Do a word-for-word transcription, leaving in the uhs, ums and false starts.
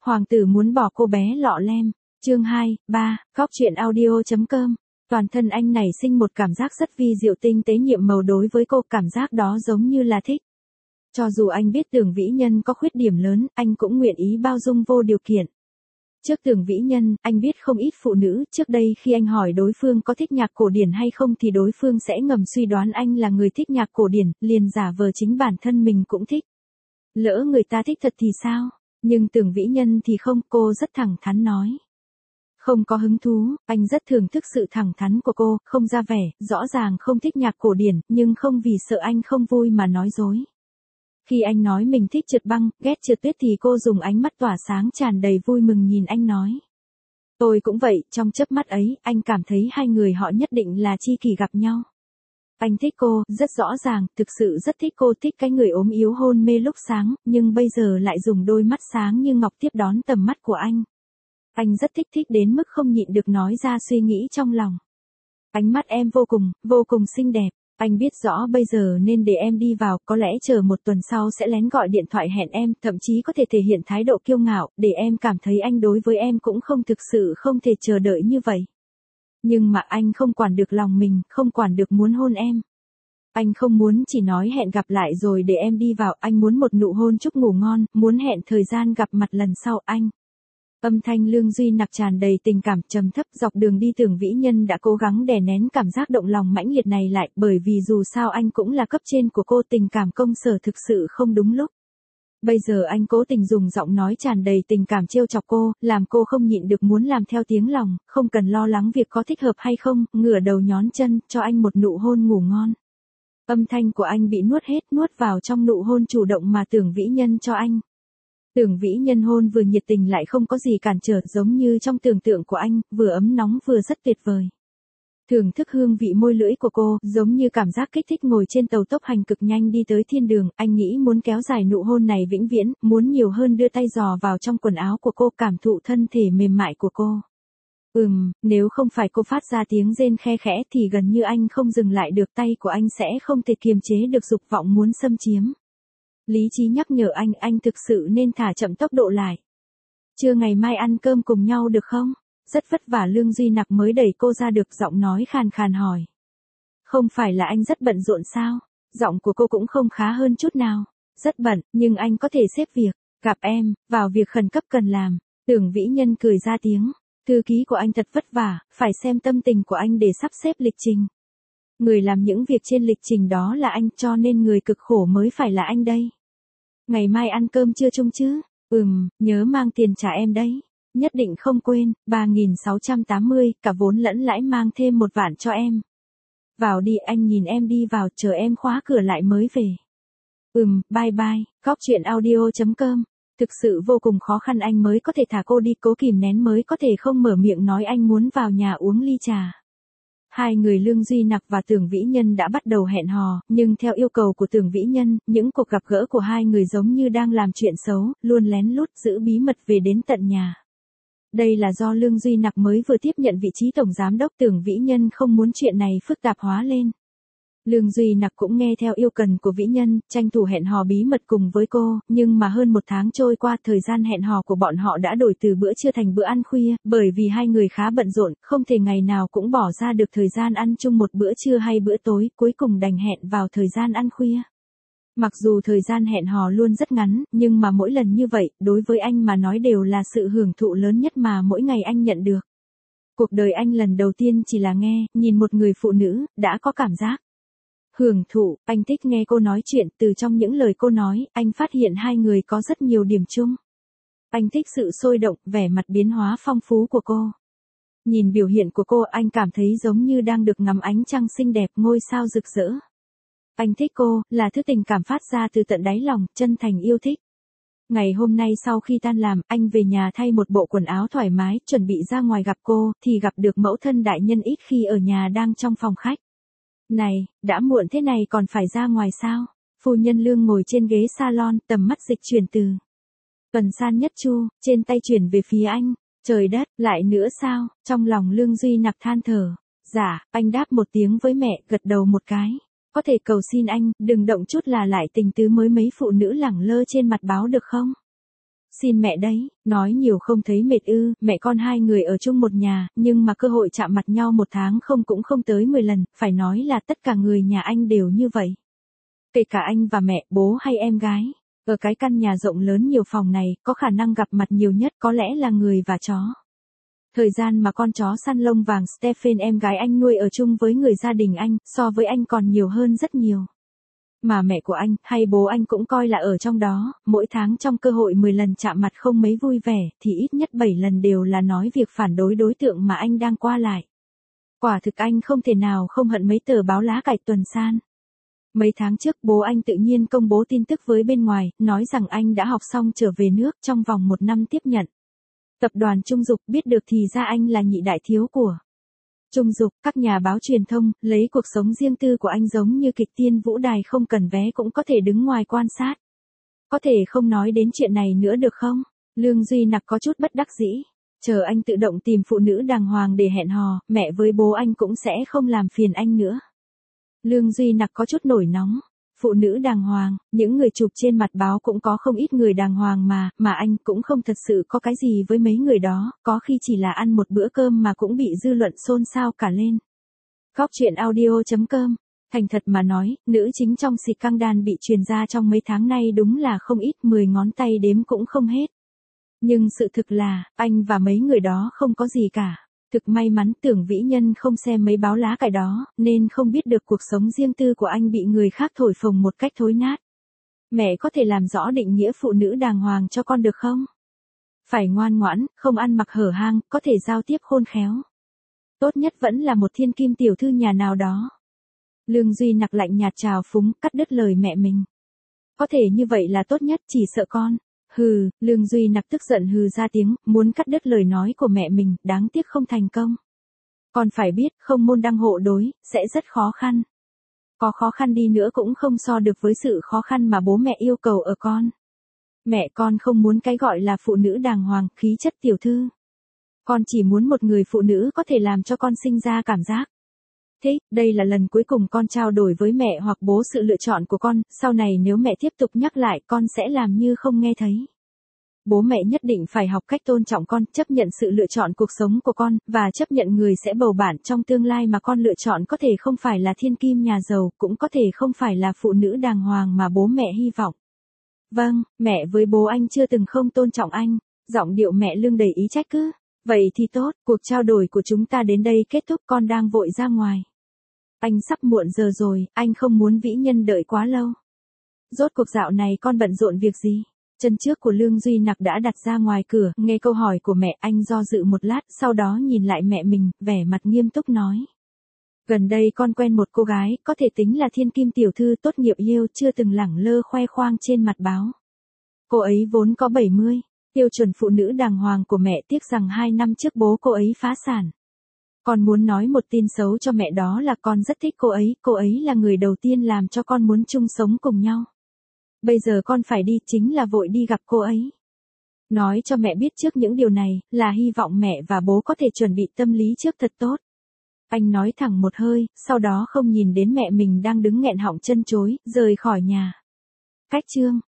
Hoàng tử muốn bỏ cô bé lọ lem. Chương hai, ba, góc truyện audio.com. Toàn thân anh nảy sinh một cảm giác rất vi diệu tinh tế nhiệm màu đối với cô, cảm giác đó giống như là thích. Cho dù anh biết Tưởng Vĩ Nhân có khuyết điểm lớn, anh cũng nguyện ý bao dung vô điều kiện. Trước Tưởng Vĩ Nhân, anh biết không ít phụ nữ, trước đây khi anh hỏi đối phương có thích nhạc cổ điển hay không thì đối phương sẽ ngầm suy đoán anh là người thích nhạc cổ điển, liền giả vờ chính bản thân mình cũng thích. Lỡ người ta thích thật thì sao? Nhưng Tưởng Vĩ Nhân thì không, cô rất thẳng thắn nói. Không có hứng thú, anh rất thưởng thức sự thẳng thắn của cô, không ra vẻ, rõ ràng không thích nhạc cổ điển, nhưng không vì sợ anh không vui mà nói dối. Khi anh nói mình thích trượt băng, ghét trượt tuyết thì cô dùng ánh mắt tỏa sáng tràn đầy vui mừng nhìn anh nói. Tôi cũng vậy, trong chớp mắt ấy, anh cảm thấy hai người họ nhất định là tri kỷ gặp nhau. Anh thích cô, rất rõ ràng, thực sự rất thích cô, thích cái người ốm yếu hôn mê lúc sáng, nhưng bây giờ lại dùng đôi mắt sáng như ngọc tiếp đón tầm mắt của anh. Anh rất thích thích đến mức không nhịn được nói ra suy nghĩ trong lòng. Ánh mắt em vô cùng, vô cùng xinh đẹp. Anh biết rõ bây giờ nên để em đi vào, có lẽ chờ một tuần sau sẽ lén gọi điện thoại hẹn em, thậm chí có thể thể hiện thái độ kiêu ngạo, để em cảm thấy anh đối với em cũng không thực sự không thể chờ đợi như vậy. Nhưng mà anh không quản được lòng mình, không quản được muốn hôn em. Anh không muốn chỉ nói hẹn gặp lại rồi để em đi vào, anh muốn một nụ hôn chúc ngủ ngon, muốn hẹn thời gian gặp mặt lần sau anh. Âm thanh Lương Duy Nặc tràn đầy tình cảm trầm thấp, dọc đường đi Tưởng Vĩ Nhân đã cố gắng đè nén cảm giác động lòng mãnh liệt này lại, bởi vì dù sao anh cũng là cấp trên của cô, tình cảm công sở thực sự không đúng lúc. Bây giờ anh cố tình dùng giọng nói tràn đầy tình cảm trêu chọc cô, làm cô không nhịn được muốn làm theo tiếng lòng, không cần lo lắng việc có thích hợp hay không, ngửa đầu nhón chân, cho anh một nụ hôn ngủ ngon. Âm thanh của anh bị nuốt hết, nuốt vào trong nụ hôn chủ động mà Tưởng Vĩ Nhân cho anh. Tưởng Vĩ Nhân hôn vừa nhiệt tình lại không có gì cản trở, giống như trong tưởng tượng của anh, vừa ấm nóng vừa rất tuyệt vời. Thưởng thức hương vị môi lưỡi của cô, giống như cảm giác kích thích ngồi trên tàu tốc hành cực nhanh đi tới thiên đường, anh nghĩ muốn kéo dài nụ hôn này vĩnh viễn, muốn nhiều hơn đưa tay dò vào trong quần áo của cô, cảm thụ thân thể mềm mại của cô. Ừm, nếu không phải cô phát ra tiếng rên khe khẽ thì gần như anh không dừng lại được, tay của anh sẽ không thể kiềm chế được dục vọng muốn xâm chiếm. Lý trí nhắc nhở anh, anh thực sự nên thả chậm tốc độ lại. Chưa, ngày mai ăn cơm cùng nhau được không? Rất vất vả Lương Duy Nặc mới đẩy cô ra được, giọng nói khàn khàn hỏi. Không phải là anh rất bận rộn sao? Giọng của cô cũng không khá hơn chút nào. Rất bận, nhưng anh có thể xếp việc. Gặp em, vào việc khẩn cấp cần làm. Tưởng Vĩ Nhân cười ra tiếng. Thư ký của anh thật vất vả, phải xem tâm tình của anh để sắp xếp lịch trình. Người làm những việc trên lịch trình đó là anh, cho nên người cực khổ mới phải là anh đây. Ngày mai ăn cơm trưa chung chứ? Ừm, nhớ mang tiền trả em đấy. Nhất định không quên, ba nghìn sáu trăm tám mươi, cả vốn lẫn lãi, mang thêm một vạn cho em. Vào đi, anh nhìn em đi vào, chờ em khóa cửa lại mới về. Ừm, bye bye, góc truyện audio.com. Thực sự vô cùng khó khăn anh mới có thể thả cô đi, cố kìm nén mới có thể không mở miệng nói anh muốn vào nhà uống ly trà. Hai người Lương Duy Nặc và Tưởng Vĩ Nhân đã bắt đầu hẹn hò, nhưng theo yêu cầu của Tưởng Vĩ Nhân, những cuộc gặp gỡ của hai người giống như đang làm chuyện xấu, luôn lén lút giữ bí mật về đến tận nhà. Đây là do Lương Duy Nặc mới vừa tiếp nhận vị trí tổng giám đốc, Tưởng Vĩ Nhân không muốn chuyện này phức tạp hóa lên. Lương Duy Nặc cũng nghe theo yêu cầu của Vĩ Nhân, tranh thủ hẹn hò bí mật cùng với cô, nhưng mà hơn một tháng trôi qua, thời gian hẹn hò của bọn họ đã đổi từ bữa trưa thành bữa ăn khuya, bởi vì hai người khá bận rộn, không thể ngày nào cũng bỏ ra được thời gian ăn chung một bữa trưa hay bữa tối, cuối cùng đành hẹn vào thời gian ăn khuya. Mặc dù thời gian hẹn hò luôn rất ngắn, nhưng mà mỗi lần như vậy, đối với anh mà nói đều là sự hưởng thụ lớn nhất mà mỗi ngày anh nhận được. Cuộc đời anh lần đầu tiên chỉ là nghe, nhìn một người phụ nữ, đã có cảm giác hưởng thụ. Anh thích nghe cô nói chuyện, từ trong những lời cô nói, anh phát hiện hai người có rất nhiều điểm chung. Anh thích sự sôi động, vẻ mặt biến hóa phong phú của cô. Nhìn biểu hiện của cô, anh cảm thấy giống như đang được ngắm ánh trăng xinh đẹp, ngôi sao rực rỡ. Anh thích cô, là thứ tình cảm phát ra từ tận đáy lòng, chân thành yêu thích. Ngày hôm nay sau khi tan làm, anh về nhà thay một bộ quần áo thoải mái, chuẩn bị ra ngoài gặp cô, thì gặp được mẫu thân đại nhân ít khi ở nhà đang trong phòng khách. Này, đã muộn thế này còn phải ra ngoài sao? Phu nhân Lương ngồi trên ghế salon, tầm mắt dịch chuyển từ Tuần San Nhất Chu, trên tay chuyển về phía anh. Trời đất, lại nữa sao? Trong lòng Lương Duy Nặc than thở. Dạ, anh đáp một tiếng với mẹ, gật đầu một cái. Có thể cầu xin anh, đừng động chút là lại tình tứ mới mấy phụ nữ lẳng lơ trên mặt báo được không? Xin mẹ đấy, nói nhiều không thấy mệt ư, mẹ con hai người ở chung một nhà, nhưng mà cơ hội chạm mặt nhau một tháng không cũng không tới mười lần, phải nói là tất cả người nhà anh đều như vậy. Kể cả anh và mẹ, bố hay em gái. Ở cái căn nhà rộng lớn nhiều phòng này, có khả năng gặp mặt nhiều nhất có lẽ là người và chó. Thời gian mà con chó săn lông vàng Stephen em gái anh nuôi ở chung với người gia đình anh, so với anh còn nhiều hơn rất nhiều. Mà mẹ của anh, hay bố anh cũng coi là ở trong đó, mỗi tháng trong cơ hội mười lần chạm mặt không mấy vui vẻ, thì ít nhất bảy lần đều là nói việc phản đối đối tượng mà anh đang qua lại. Quả thực anh không thể nào không hận mấy tờ báo lá cải tuần san. Mấy tháng trước bố anh tự nhiên công bố tin tức với bên ngoài, nói rằng anh đã học xong trở về nước trong vòng một năm tiếp nhận. Tập đoàn Trung Dục biết được thì ra anh là nhị đại thiếu của Trung Dục, các nhà báo truyền thông, lấy cuộc sống riêng tư của anh giống như kịch tiên vũ đài không cần vé cũng có thể đứng ngoài quan sát. Có thể không nói đến chuyện này nữa được không? Lương Duy Nặc có chút bất đắc dĩ. Chờ anh tự động tìm phụ nữ đàng hoàng để hẹn hò, mẹ với bố anh cũng sẽ không làm phiền anh nữa. Lương Duy Nặc có chút nổi nóng. Phụ nữ đàng hoàng, những người chụp trên mặt báo cũng có không ít người đàng hoàng mà, mà anh cũng không thật sự có cái gì với mấy người đó, có khi chỉ là ăn một bữa cơm mà cũng bị dư luận xôn xao cả lên. Góc chuyện audio chấm com. Thành thật mà nói, nữ chính trong scandal bị truyền ra trong mấy tháng nay đúng là không ít, mười ngón tay đếm cũng không hết. Nhưng sự thực là, anh và mấy người đó không có gì cả. Thực may mắn Tưởng Vĩ Nhân không xem mấy báo lá cải đó, nên không biết được cuộc sống riêng tư của anh bị người khác thổi phồng một cách thối nát. Mẹ có thể làm rõ định nghĩa phụ nữ đàng hoàng cho con được không? Phải ngoan ngoãn, không ăn mặc hở hang, có thể giao tiếp khôn khéo. Tốt nhất vẫn là một thiên kim tiểu thư nhà nào đó. Lương Duy Nặc lạnh nhạt trào phúng, cắt đứt lời mẹ mình. Có thể như vậy là tốt nhất, chỉ sợ con. Hừ, Lương Duy Nặc tức giận hừ ra tiếng, muốn cắt đứt lời nói của mẹ mình, đáng tiếc không thành công. Con phải biết, không môn đăng hộ đối, sẽ rất khó khăn. Có khó khăn đi nữa cũng không so được với sự khó khăn mà bố mẹ yêu cầu ở con. Mẹ con không muốn cái gọi là phụ nữ đàng hoàng, khí chất tiểu thư. Con chỉ muốn một người phụ nữ có thể làm cho con sinh ra cảm giác. Thế, đây là lần cuối cùng con trao đổi với mẹ hoặc bố sự lựa chọn của con, sau này nếu mẹ tiếp tục nhắc lại con sẽ làm như không nghe thấy. Bố mẹ nhất định phải học cách tôn trọng con, chấp nhận sự lựa chọn cuộc sống của con, và chấp nhận người sẽ bầu bạn trong tương lai mà con lựa chọn có thể không phải là thiên kim nhà giàu, cũng có thể không phải là phụ nữ đàng hoàng mà bố mẹ hy vọng. Vâng, mẹ với bố anh chưa từng không tôn trọng anh, giọng điệu mẹ Lương đầy ý trách cứ. Vậy thì tốt, cuộc trao đổi của chúng ta đến đây kết thúc, con đang vội ra ngoài. Anh sắp muộn giờ rồi, anh không muốn Vĩ Nhân đợi quá lâu. Rốt cuộc dạo này con bận rộn việc gì? Chân trước của Lương Duy Nặc đã đặt ra ngoài cửa, nghe câu hỏi của mẹ, anh do dự một lát, sau đó nhìn lại mẹ mình, vẻ mặt nghiêm túc nói. Gần đây con quen một cô gái, có thể tính là thiên kim tiểu thư tốt nghiệp Yale, chưa từng lẳng lơ khoe khoang trên mặt báo. Cô ấy vốn có bảy mươi, tiêu chuẩn phụ nữ đàng hoàng của mẹ, tiếc rằng hai năm trước bố cô ấy phá sản. Con muốn nói một tin xấu cho mẹ, đó là con rất thích cô ấy, cô ấy là người đầu tiên làm cho con muốn chung sống cùng nhau. Bây giờ con phải đi, chính là vội đi gặp cô ấy. Nói cho mẹ biết trước những điều này, là hy vọng mẹ và bố có thể chuẩn bị tâm lý trước thật tốt. Anh nói thẳng một hơi, sau đó không nhìn đến mẹ mình đang đứng nghẹn họng chân chối, rời khỏi nhà. Cách chương